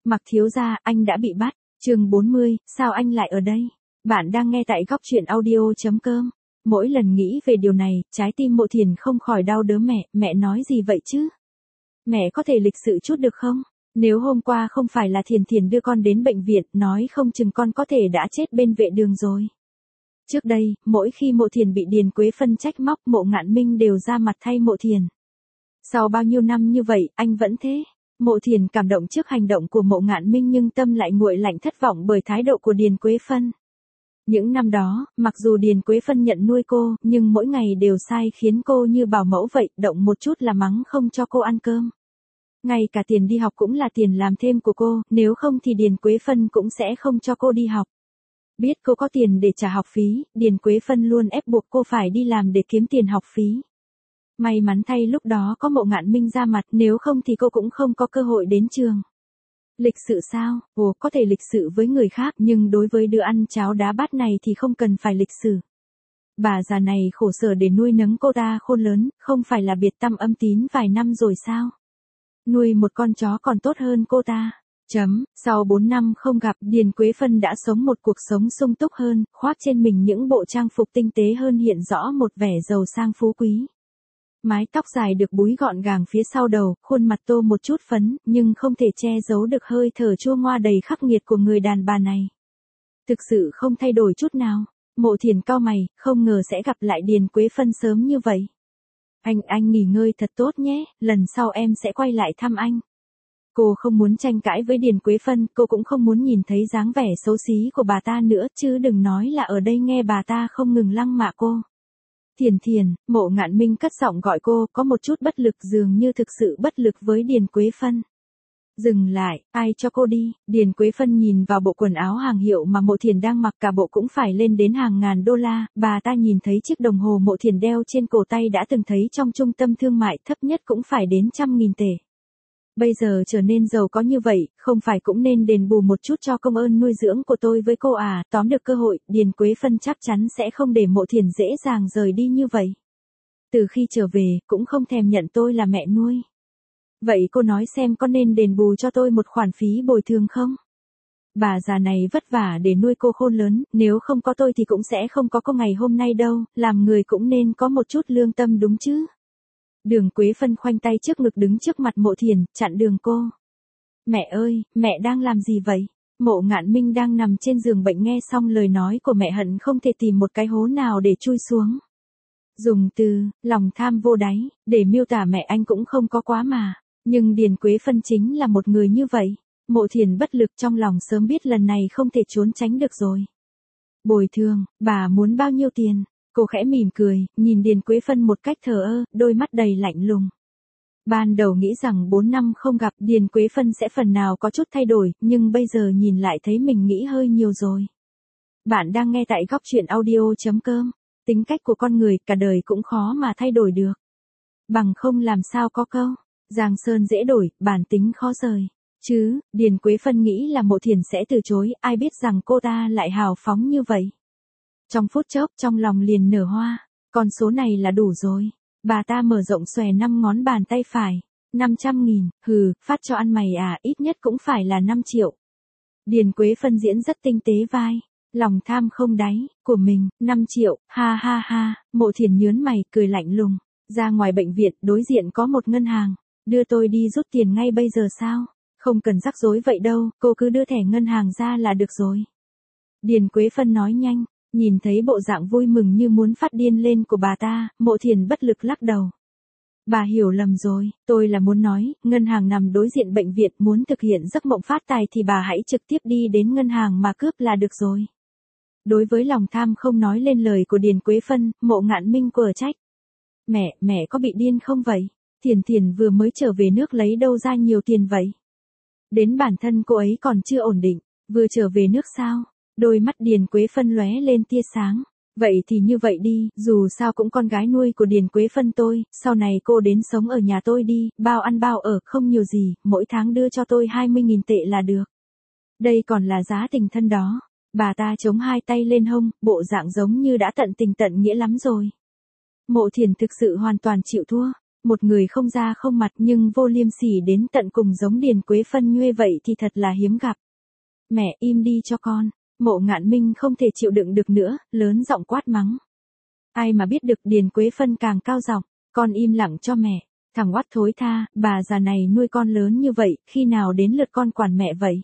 Mặc thiếu gia, anh đã bị bắt. Chương 40, sao anh lại ở đây? Bạn đang nghe tại góc truyện audio.com. Mỗi lần nghĩ về điều này, trái tim Mộ Thiền không khỏi đau đớn. Mẹ nói gì vậy chứ? Mẹ có thể lịch sự chút được không? Nếu hôm qua không phải là Thiền đưa con đến bệnh viện, nói không chừng con có thể đã chết bên vệ đường rồi. Trước đây, mỗi khi Mộ Thiền bị Điền Quế Phân trách móc, Mộ Ngạn Minh đều ra mặt thay Mộ Thiền. Sau bao nhiêu năm như vậy, anh vẫn thế. Mộ Thiền cảm động trước hành động của Mộ Ngạn Minh nhưng tâm lại nguội lạnh thất vọng bởi thái độ của Điền Quế Phân. Những năm đó, mặc dù Điền Quế Phân nhận nuôi cô, nhưng mỗi ngày đều sai khiến cô như bảo mẫu vậy, động một chút là mắng không cho cô ăn cơm. Ngay cả tiền đi học cũng là tiền làm thêm của cô, nếu không thì Điền Quế Phân cũng sẽ không cho cô đi học. Biết cô có tiền để trả học phí, Điền Quế Phân luôn ép buộc cô phải đi làm để kiếm tiền học phí. May mắn thay lúc đó có Mộ Ngạn Minh ra mặt, nếu không thì cô cũng không có cơ hội đến trường. Lịch sự sao? Ồ, có thể lịch sự với người khác, nhưng đối với đứa ăn cháo đá bát này thì không cần phải lịch sự. Bà già này khổ sở để nuôi nấng cô ta khôn lớn, không phải là biệt tăm âm tín vài năm rồi sao? Nuôi một con chó còn tốt hơn cô ta. Sau 4 năm không gặp, Điền Quế Phân đã sống một cuộc sống sung túc hơn, khoác trên mình những bộ trang phục tinh tế hơn, hiện rõ một vẻ giàu sang phú quý. Mái tóc dài được búi gọn gàng phía sau đầu, khuôn mặt tô một chút phấn, nhưng không thể che giấu được hơi thở chua ngoa đầy khắc nghiệt của người đàn bà này. Thực sự không thay đổi chút nào. Mộ Thiền cau mày, không ngờ sẽ gặp lại Điền Quế Phân sớm như vậy. Anh nghỉ ngơi thật tốt nhé, lần sau em sẽ quay lại thăm anh. Cô không muốn tranh cãi với Điền Quế Phân, cô cũng không muốn nhìn thấy dáng vẻ xấu xí của bà ta nữa, chứ đừng nói là ở đây nghe bà ta không ngừng lăng mạ cô. Thiền, Mộ Ngạn Minh cất giọng gọi cô, có một chút bất lực, dường như thực sự bất lực với Điền Quế Phân. Dừng lại, ai cho cô đi? Điền Quế Phân nhìn vào bộ quần áo hàng hiệu mà Mộ Thiền đang mặc, cả bộ cũng phải lên đến hàng ngàn đô la, bà ta nhìn thấy chiếc đồng hồ Mộ Thiền đeo trên cổ tay đã từng thấy trong trung tâm thương mại, thấp nhất cũng phải đến 100.000 tệ. Bây giờ trở nên giàu có như vậy, không phải cũng nên đền bù một chút cho công ơn nuôi dưỡng của tôi với cô à? Tóm được cơ hội, Điền Quế Phân chắc chắn sẽ không để Mộ Thiền dễ dàng rời đi như vậy. Từ khi trở về, cũng không thèm nhận tôi là mẹ nuôi. Vậy cô nói xem có nên đền bù cho tôi một khoản phí bồi thường không? Bà già này vất vả để nuôi cô khôn lớn, nếu không có tôi thì cũng sẽ không có cô ngày hôm nay đâu, làm người cũng nên có một chút lương tâm đúng chứ? Đường Quế Phân khoanh tay trước ngực đứng trước mặt Mộ Thiền, chặn đường cô. Mẹ ơi, mẹ đang làm gì vậy? Mộ Ngạn Minh đang nằm trên giường bệnh nghe xong lời nói của mẹ hận không thể tìm một cái hố nào để chui xuống. Dùng từ, lòng tham vô đáy, để miêu tả mẹ anh cũng không có quá mà. Nhưng Điền Quế Phân chính là một người như vậy. Mộ Thiền bất lực trong lòng sớm biết lần này không thể trốn tránh được rồi. Bồi thường, bà muốn bao nhiêu tiền? Cô khẽ mỉm cười, nhìn Điền Quế Phân một cách thờ ơ, đôi mắt đầy lạnh lùng. Ban đầu nghĩ rằng 4 năm không gặp Điền Quế Phân sẽ phần nào có chút thay đổi, nhưng bây giờ nhìn lại thấy mình nghĩ hơi nhiều rồi. Bạn đang nghe tại góc truyện audio.com. Tính cách của con người cả đời cũng khó mà thay đổi được. Bằng không làm sao có câu, Giang sơn dễ đổi, bản tính khó rời. Chứ, Điền Quế Phân nghĩ là Mộ Thiền sẽ từ chối, ai biết rằng cô ta lại hào phóng như vậy. Trong phút chốc trong lòng liền nở hoa, con số này là đủ rồi. Bà ta mở rộng xòe 5 ngón bàn tay phải. 500.000, hừ, phát cho ăn mày à, ít nhất cũng phải là 5 triệu. Điền Quế Phân diễn rất tinh tế vai. Lòng tham không đáy, của mình, 5 triệu, ha ha ha, Mộ Thiền nhớn mày, cười lạnh lùng. Ra ngoài bệnh viện, đối diện có một ngân hàng. Đưa tôi đi rút tiền ngay bây giờ sao? Không cần rắc rối vậy đâu, cô cứ đưa thẻ ngân hàng ra là được rồi. Điền Quế Phân nói nhanh, nhìn thấy bộ dạng vui mừng như muốn phát điên lên của bà ta, Mộ Thiền bất lực lắc đầu. Bà hiểu lầm rồi, tôi là muốn nói, ngân hàng nằm đối diện bệnh viện, muốn thực hiện giấc mộng phát tài thì bà hãy trực tiếp đi đến ngân hàng mà cướp là được rồi. Đối với lòng tham không nói lên lời của Điền Quế Phân, Mộ Ngạn Minh quở trách. Mẹ có bị điên không vậy? Thiền vừa mới trở về nước lấy đâu ra nhiều tiền vậy? Đến bản thân cô ấy còn chưa ổn định, vừa trở về nước sao? Đôi mắt Điền Quế Phân lóe lên tia sáng. Vậy thì như vậy đi, dù sao cũng con gái nuôi của Điền Quế Phân tôi, sau này cô đến sống ở nhà tôi đi, bao ăn bao ở, không nhiều gì, mỗi tháng đưa cho tôi 20.000 tệ là được. Đây còn là giá tình thân đó. Bà ta chống hai tay lên hông, bộ dạng giống như đã tận tình tận nghĩa lắm rồi. Mộ Thiền thực sự hoàn toàn chịu thua. Một người không da không mặt nhưng vô liêm sỉ đến tận cùng giống Điền Quế Phân như vậy thì thật là hiếm gặp. Mẹ im đi cho con. Mộ Ngạn Minh không thể chịu đựng được nữa, lớn giọng quát mắng. Ai mà biết được Điền Quế Phân càng cao giọng, con im lặng cho mẹ. Thằng oắt thối tha, bà già này nuôi con lớn như vậy, khi nào đến lượt con quản mẹ vậy?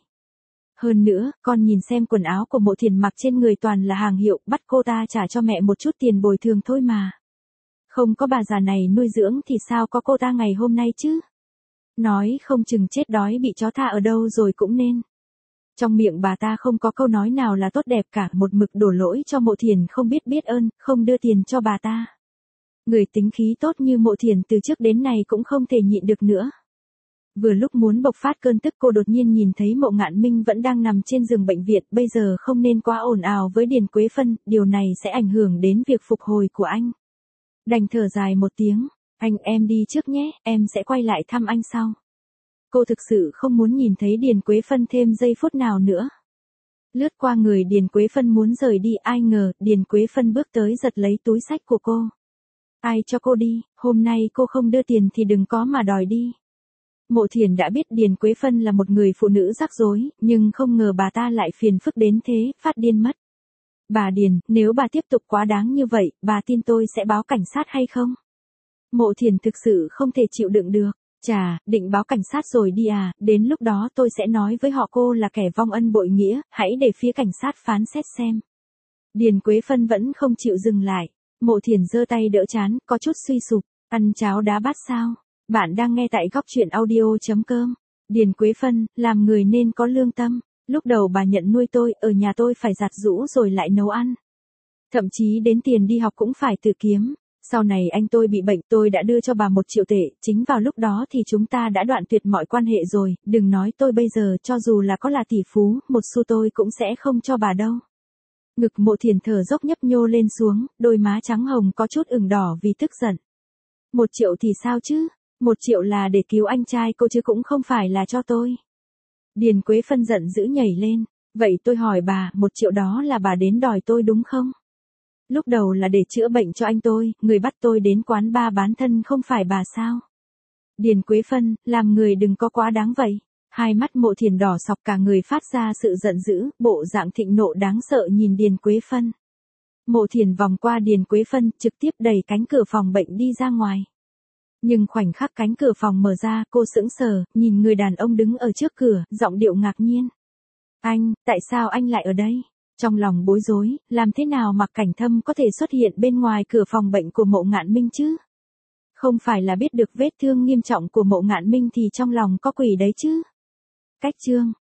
Hơn nữa, con nhìn xem quần áo của Mộ Thiền mặc trên người toàn là hàng hiệu, bắt cô ta trả cho mẹ một chút tiền bồi thường thôi mà. Không có bà già này nuôi dưỡng thì sao có cô ta ngày hôm nay chứ? Nói không chừng chết đói bị chó tha ở đâu rồi cũng nên. Trong miệng bà ta không có câu nói nào là tốt đẹp cả, một mực đổ lỗi cho Mộ Thiền không biết ơn, không đưa tiền cho bà ta. Người tính khí tốt như Mộ Thiền từ trước đến nay cũng không thể nhịn được nữa. Vừa lúc muốn bộc phát cơn tức cô đột nhiên nhìn thấy Mộ Ngạn Minh vẫn đang nằm trên giường bệnh viện, bây giờ không nên quá ồn ào với Điền Quế Phân, điều này sẽ ảnh hưởng đến việc phục hồi của anh. Đành thở dài một tiếng, anh em đi trước nhé, em sẽ quay lại thăm anh sau. Cô thực sự không muốn nhìn thấy Điền Quế Phân thêm giây phút nào nữa. Lướt qua người Điền Quế Phân muốn rời đi, ai ngờ Điền Quế Phân bước tới giật lấy túi xách của cô. Ai cho cô đi, hôm nay cô không đưa tiền thì đừng có mà đòi đi. Mộ Thiền đã biết Điền Quế Phân là một người phụ nữ rắc rối, nhưng không ngờ bà ta lại phiền phức đến thế, phát điên mất. Bà Điền, nếu bà tiếp tục quá đáng như vậy, bà tin tôi sẽ báo cảnh sát hay không? Mộ Thiền thực sự không thể chịu đựng được. Chà, định báo cảnh sát rồi đi à, đến lúc đó tôi sẽ nói với họ cô là kẻ vong ân bội nghĩa, hãy để phía cảnh sát phán xét xem. Điền Quế Phân vẫn không chịu dừng lại. Mộ Thiền giơ tay đỡ trán, có chút suy sụp, ăn cháo đá bát sao? Bạn đang nghe tại góc truyện audio.com. Điền Quế Phân, làm người nên có lương tâm. Lúc đầu bà nhận nuôi tôi, ở nhà tôi phải giặt giũ rồi lại nấu ăn. Thậm chí đến tiền đi học cũng phải tự kiếm. Sau này anh tôi bị bệnh, tôi đã đưa cho bà 1 triệu tệ, chính vào lúc đó thì chúng ta đã đoạn tuyệt mọi quan hệ rồi, đừng nói tôi bây giờ, cho dù là có là tỷ phú, một xu tôi cũng sẽ không cho bà đâu. Ngực Mộ Thiền thở dốc nhấp nhô lên xuống, đôi má trắng hồng có chút ửng đỏ vì tức giận. 1 triệu thì sao chứ? 1 triệu là để cứu anh trai cô chứ cũng không phải là cho tôi. Điền Quế Phân giận dữ nhảy lên. Vậy tôi hỏi bà, 1 triệu đó là bà đến đòi tôi đúng không? Lúc đầu là để chữa bệnh cho anh tôi, người bắt tôi đến quán bar bán thân không phải bà sao? Điền Quế Phân, làm người đừng có quá đáng vậy. Hai mắt Mộ Thiền đỏ sọc, cả người phát ra sự giận dữ, bộ dạng thịnh nộ đáng sợ nhìn Điền Quế Phân. Mộ Thiền vòng qua Điền Quế Phân, trực tiếp đẩy cánh cửa phòng bệnh đi ra ngoài. Nhưng khoảnh khắc cánh cửa phòng mở ra, cô sững sờ, nhìn người đàn ông đứng ở trước cửa, giọng điệu ngạc nhiên. Anh, tại sao anh lại ở đây? Trong lòng bối rối, làm thế nào Mạc Cảnh Thâm có thể xuất hiện bên ngoài cửa phòng bệnh của Mộ Ngạn Minh chứ? Không phải là biết được vết thương nghiêm trọng của Mộ Ngạn Minh thì trong lòng có quỷ đấy chứ? Cách chương